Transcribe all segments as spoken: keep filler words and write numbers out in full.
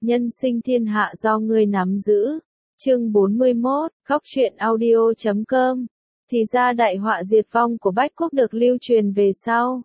nhân sinh thiên hạ do ngươi nắm giữ. Chương bốn mươi mốt, Góc truyện audio chấm com. Thì ra đại họa diệt vong của Bách Quốc được lưu truyền về sau.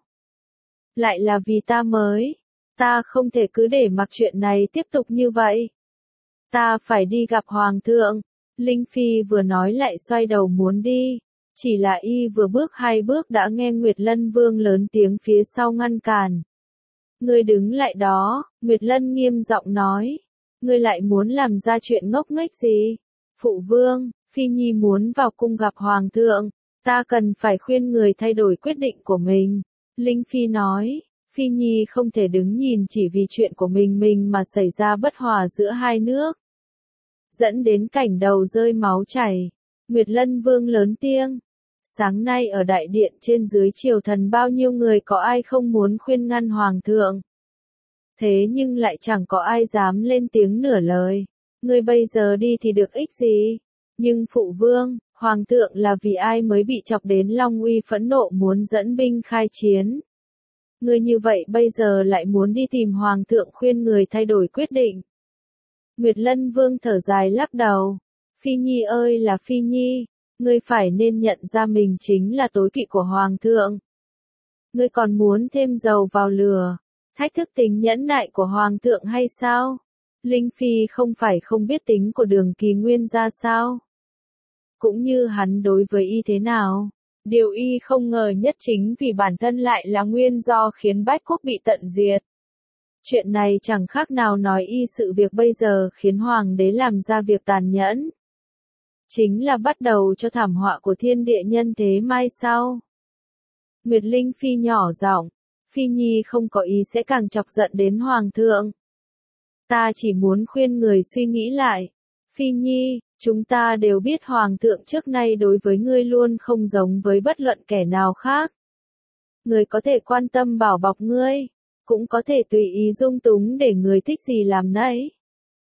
Lại là vì ta mới. Ta không thể cứ để mặc chuyện này tiếp tục như vậy. Ta phải đi gặp Hoàng thượng. Linh Phi vừa nói lại xoay đầu muốn đi. Chỉ là y vừa bước hai bước đã nghe Nguyệt Lân Vương lớn tiếng phía sau ngăn cản. Ngươi đứng lại đó, Nguyệt Lân nghiêm giọng nói. Ngươi lại muốn làm ra chuyện ngốc nghếch gì? Phụ vương, Phi Nhi muốn vào cung gặp Hoàng thượng. Ta cần phải khuyên người thay đổi quyết định của mình. Linh Phi nói. Phi Nhi không thể đứng nhìn chỉ vì chuyện của mình mình mà xảy ra bất hòa giữa hai nước. Dẫn đến cảnh đầu rơi máu chảy. Nguyệt Lân Vương lớn tiếng. Sáng nay ở đại điện trên dưới triều thần bao nhiêu người có ai không muốn khuyên ngăn Hoàng thượng. Thế nhưng lại chẳng có ai dám lên tiếng nửa lời. Ngươi bây giờ đi thì được ích gì? Nhưng phụ vương, Hoàng thượng là vì ai mới bị chọc đến Long Uy phẫn nộ muốn dẫn binh khai chiến. Ngươi như vậy bây giờ lại muốn đi tìm Hoàng thượng khuyên người thay đổi quyết định. Nguyệt Lân Vương thở dài lắc đầu. Phi Nhi ơi là Phi Nhi, ngươi phải nên nhận ra mình chính là tối kỵ của Hoàng thượng. Ngươi còn muốn thêm dầu vào lửa, thách thức tính nhẫn nại của Hoàng thượng hay sao? Linh Phi không phải không biết tính của Đường Kỳ Nguyên ra sao? Cũng như hắn đối với y thế nào? Điều y không ngờ nhất chính vì bản thân lại là nguyên do khiến Bách Quốc bị tận diệt. Chuyện này chẳng khác nào nói y sự việc bây giờ khiến Hoàng đế làm ra việc tàn nhẫn. Chính là bắt đầu cho thảm họa của thiên địa nhân thế mai sau. Nguyệt Linh Phi nhỏ giọng, Phi Nhi không có ý sẽ càng chọc giận đến Hoàng thượng. Ta chỉ muốn khuyên người suy nghĩ lại. Phi Nhi, chúng ta đều biết Hoàng thượng trước nay đối với ngươi luôn không giống với bất luận kẻ nào khác. Người có thể quan tâm bảo bọc ngươi, cũng có thể tùy ý dung túng để người thích gì làm nấy.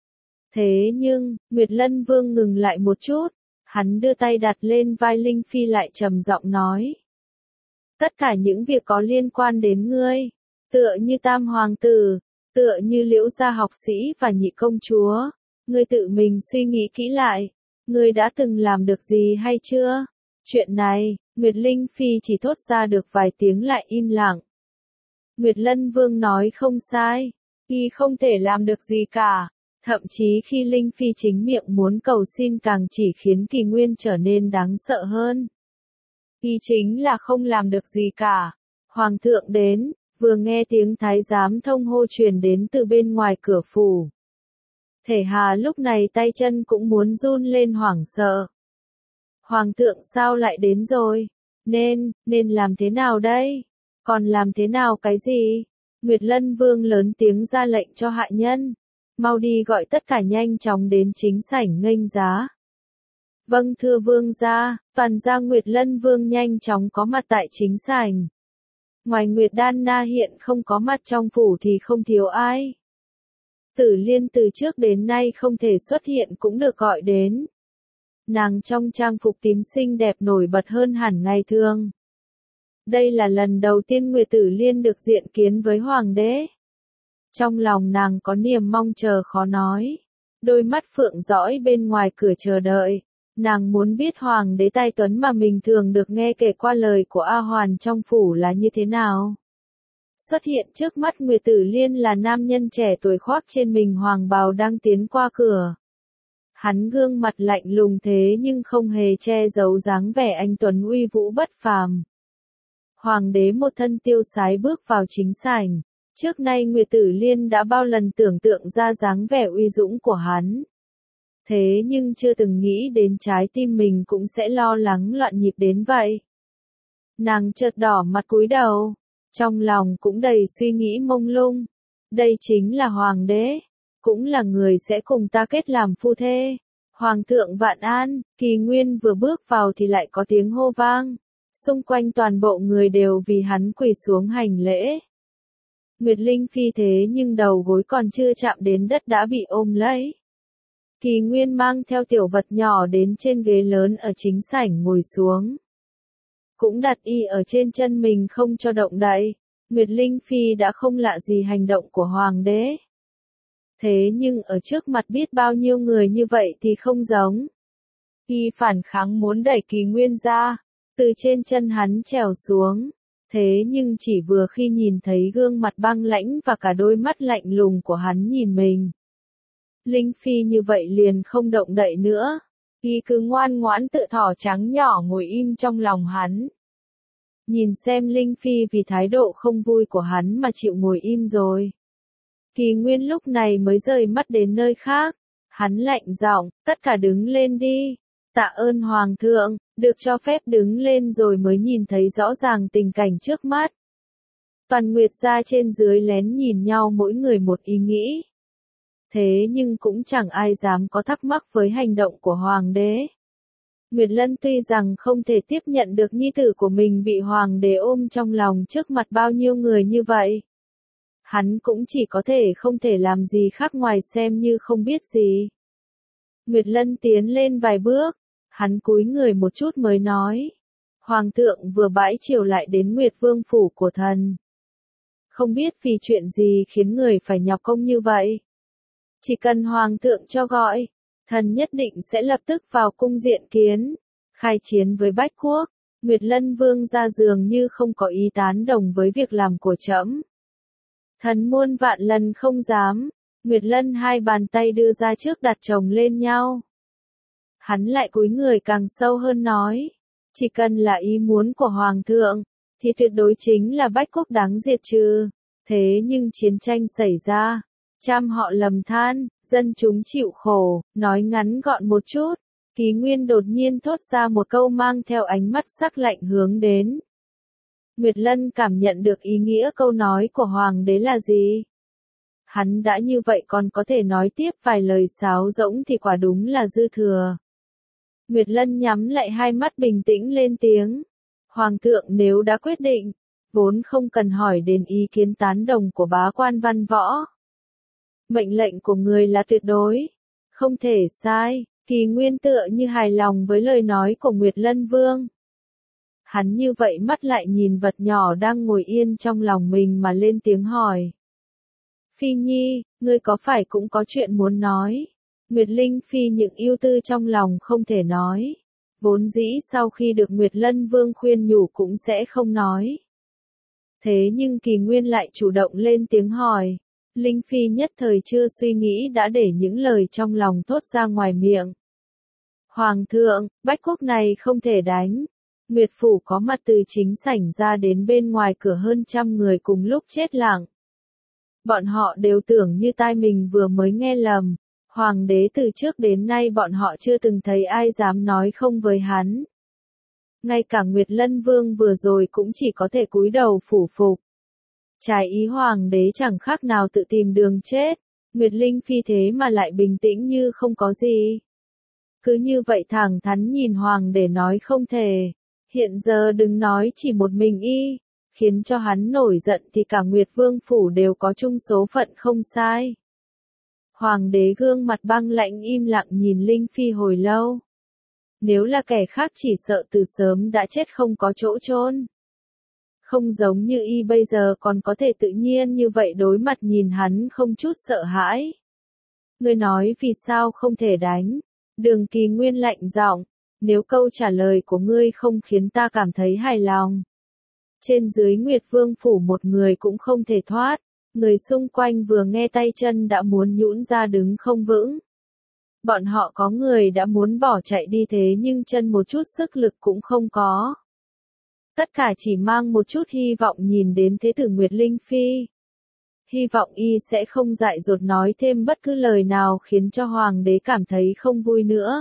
Thế nhưng, Nguyệt Lân Vương ngừng lại một chút, hắn đưa tay đặt lên vai Linh Phi lại trầm giọng nói. Tất cả những việc có liên quan đến ngươi, tựa như Tam Hoàng tử, tựa như Liễu gia học sĩ và Nhị công chúa, ngươi tự mình suy nghĩ kỹ lại, ngươi đã từng làm được gì hay chưa? Chuyện này, Nguyệt Linh Phi chỉ thốt ra được vài tiếng lại im lặng. Nguyệt Lân Vương nói không sai, y không thể làm được gì cả. Thậm chí khi Linh Phi chính miệng muốn cầu xin càng chỉ khiến Kỳ Nguyên trở nên đáng sợ hơn. Y chính là không làm được gì cả. Hoàng thượng đến, vừa nghe tiếng thái giám thông hô truyền đến từ bên ngoài cửa phủ. Thể Hà lúc này tay chân cũng muốn run lên hoảng sợ. Hoàng thượng sao lại đến rồi? Nên, nên làm thế nào đây? Còn làm thế nào cái gì? Nguyệt Lân Vương lớn tiếng ra lệnh cho hạ nhân. Mau đi gọi tất cả nhanh chóng đến chính sảnh nghênh giá. Vâng thưa vương gia, toàn gia Nguyệt Lân Vương nhanh chóng có mặt tại chính sảnh. Ngoài Nguyệt Đan Na hiện không có mặt trong phủ thì không thiếu ai. Tử Liên từ trước đến nay không thể xuất hiện cũng được gọi đến. Nàng trong trang phục tím xinh đẹp nổi bật hơn hẳn ngày thường. Đây là lần đầu tiên Nguyệt Tử Liên được diện kiến với Hoàng đế. Trong lòng nàng có niềm mong chờ khó nói. Đôi mắt phượng dõi bên ngoài cửa chờ đợi. Nàng muốn biết Hoàng đế tài tuấn mà mình thường được nghe kể qua lời của A Hoàn trong phủ là như thế nào. Xuất hiện trước mắt Nguyệt Tử Liên là nam nhân trẻ tuổi khoác trên mình hoàng bào đang tiến qua cửa. Hắn gương mặt lạnh lùng thế nhưng không hề che giấu dáng vẻ anh tuấn uy vũ bất phàm. Hoàng đế một thân tiêu sái bước vào chính sảnh. Trước nay Nguyệt Tử Liên đã bao lần tưởng tượng ra dáng vẻ uy dũng của hắn. Thế nhưng chưa từng nghĩ đến trái tim mình cũng sẽ lo lắng loạn nhịp đến vậy. Nàng chợt đỏ mặt cúi đầu, trong lòng cũng đầy suy nghĩ mông lung. Đây chính là Hoàng đế, cũng là người sẽ cùng ta kết làm phu thê. Hoàng thượng vạn an, Kỳ Nguyên vừa bước vào thì lại có tiếng hô vang. Xung quanh toàn bộ người đều vì hắn quỳ xuống hành lễ. Nguyệt Linh Phi thế nhưng đầu gối còn chưa chạm đến đất đã bị ôm lấy. Kỳ Nguyên mang theo tiểu vật nhỏ đến trên ghế lớn ở chính sảnh ngồi xuống. Cũng đặt y ở trên chân mình không cho động đậy. Nguyệt Linh Phi đã không lạ gì hành động của Hoàng đế. Thế nhưng ở trước mặt biết bao nhiêu người như vậy thì không giống. Y phản kháng muốn đẩy Kỳ Nguyên ra, từ trên chân hắn trèo xuống. Thế nhưng chỉ vừa khi nhìn thấy gương mặt băng lãnh và cả đôi mắt lạnh lùng của hắn nhìn mình. Linh Phi như vậy liền không động đậy nữa. Y cứ ngoan ngoãn tự thỏ trắng nhỏ ngồi im trong lòng hắn. Nhìn xem Linh Phi vì thái độ không vui của hắn mà chịu ngồi im rồi. Kỳ Nguyên lúc này mới rời mắt đến nơi khác. Hắn lạnh giọng, tất cả đứng lên đi. Tạ ơn Hoàng thượng, được cho phép đứng lên rồi mới nhìn thấy rõ ràng tình cảnh trước mắt. Toàn Nguyệt gia trên dưới lén nhìn nhau mỗi người một ý nghĩ. Thế nhưng cũng chẳng ai dám có thắc mắc với hành động của Hoàng đế. Nguyệt Lân tuy rằng không thể tiếp nhận được nhi tử của mình bị Hoàng đế ôm trong lòng trước mặt bao nhiêu người như vậy. Hắn cũng chỉ có thể không thể làm gì khác ngoài xem như không biết gì. Nguyệt Lân tiến lên vài bước, hắn cúi người một chút mới nói. Hoàng thượng vừa bãi triều lại đến Nguyệt Vương phủ của thần. Không biết vì chuyện gì khiến người phải nhọc công như vậy. Chỉ cần Hoàng thượng cho gọi, thần nhất định sẽ lập tức vào cung diện kiến, khai chiến với Bách Quốc. Nguyệt Lân Vương ra dường như không có ý tán đồng với việc làm của trẫm. Thần muôn vạn lần không dám. Nguyệt Lân hai bàn tay đưa ra trước đặt chồng lên nhau. Hắn lại cúi người càng sâu hơn nói. Chỉ cần là ý muốn của Hoàng thượng, thì tuyệt đối chính là Bách Quốc đáng diệt trừ. Thế nhưng chiến tranh xảy ra, trăm họ lầm than, dân chúng chịu khổ, nói ngắn gọn một chút. Kỳ Nguyên đột nhiên thốt ra một câu mang theo ánh mắt sắc lạnh hướng đến. Nguyệt Lân cảm nhận được ý nghĩa câu nói của Hoàng đế là gì. Hắn đã như vậy còn có thể nói tiếp vài lời sáo rỗng thì quả đúng là dư thừa. Nguyệt Lân nhắm lại hai mắt bình tĩnh lên tiếng. Hoàng thượng nếu đã quyết định, vốn không cần hỏi đến ý kiến tán đồng của bá quan văn võ. Mệnh lệnh của người là tuyệt đối, không thể sai. Kỳ Nguyên tựa như hài lòng với lời nói của Nguyệt Lân Vương. Hắn như vậy mắt lại nhìn vật nhỏ đang ngồi yên trong lòng mình mà lên tiếng hỏi. Phi Nhi, ngươi có phải cũng có chuyện muốn nói? Nguyệt Linh Phi những ưu tư trong lòng không thể nói. Vốn dĩ sau khi được Nguyệt Lân Vương khuyên nhủ cũng sẽ không nói. Thế nhưng Kỳ Nguyên lại chủ động lên tiếng hỏi. Linh Phi nhất thời chưa suy nghĩ đã để những lời trong lòng thốt ra ngoài miệng. Hoàng thượng, Bách Quốc này không thể đánh. Nguyệt Phủ có mặt từ chính sảnh ra đến bên ngoài cửa hơn trăm người cùng lúc chết lặng. Bọn họ đều tưởng như tai mình vừa mới nghe lầm. Hoàng đế từ trước đến nay bọn họ chưa từng thấy ai dám nói không với hắn. Ngay cả Nguyệt Lân Vương vừa rồi cũng chỉ có thể cúi đầu phủ phục. Trái ý Hoàng đế chẳng khác nào tự tìm đường chết. Nguyệt Linh Phi thế mà lại bình tĩnh như không có gì. Cứ như vậy thẳng thắn nhìn Hoàng đế nói không thể. Hiện giờ đừng nói chỉ một mình y, khiến cho hắn nổi giận thì cả Nguyệt Vương phủ đều có chung số phận không sai. Hoàng đế gương mặt băng lạnh im lặng nhìn Linh Phi hồi lâu. Nếu là kẻ khác chỉ sợ từ sớm đã chết không có chỗ chôn. Không giống như y bây giờ còn có thể tự nhiên như vậy đối mặt nhìn hắn không chút sợ hãi. Ngươi nói vì sao không thể đánh? Đường Kỳ Nguyên lạnh giọng. Nếu câu trả lời của ngươi không khiến ta cảm thấy hài lòng. Trên dưới Nguyệt Vương phủ một người cũng không thể thoát. Người xung quanh vừa nghe tay chân đã muốn nhũn ra đứng không vững. Bọn họ có người đã muốn bỏ chạy đi thế nhưng chân một chút sức lực cũng không có. Tất cả chỉ mang một chút hy vọng nhìn đến thế tử Nguyệt Linh Phi. Hy vọng y sẽ không dại dột nói thêm bất cứ lời nào khiến cho Hoàng đế cảm thấy không vui nữa.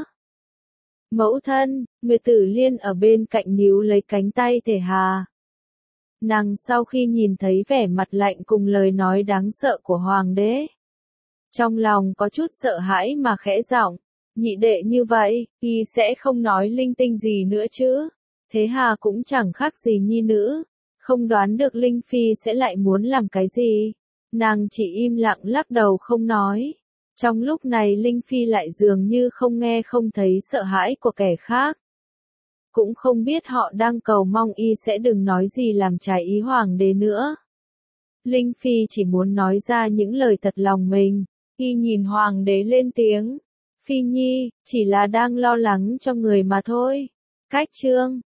Mẫu thân, Nguyệt Tử Liên ở bên cạnh níu lấy cánh tay Thể Hà. Nàng sau khi nhìn thấy vẻ mặt lạnh cùng lời nói đáng sợ của Hoàng đế. Trong lòng có chút sợ hãi mà khẽ giọng, nhị đệ như vậy, y sẽ không nói linh tinh gì nữa chứ. Thế Hà cũng chẳng khác gì nhi nữ, không đoán được Linh Phi sẽ lại muốn làm cái gì. Nàng chỉ im lặng lắc đầu không nói. Trong lúc này Linh Phi lại dường như không nghe không thấy sợ hãi của kẻ khác. Cũng không biết họ đang cầu mong y sẽ đừng nói gì làm trái ý Hoàng đế nữa. Linh Phi chỉ muốn nói ra những lời thật lòng mình. Y nhìn hoàng đế lên tiếng. Phi nhi, chỉ là đang lo lắng cho người mà thôi. Cách chương